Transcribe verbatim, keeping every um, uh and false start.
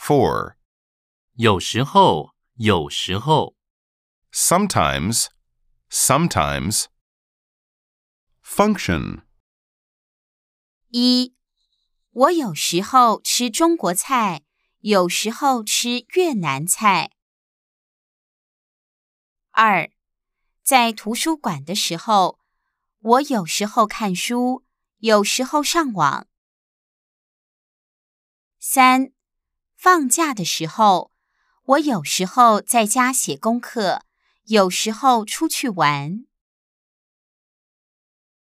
for. 有时候，有时候。 Sometimes, sometimes. Function. 一，我有时候吃中国菜，有时候吃越南菜。二，在图书馆的时候，我有时候看书，有时候上网。三，放假的时候，我有时候在家写功课，有时候出去玩。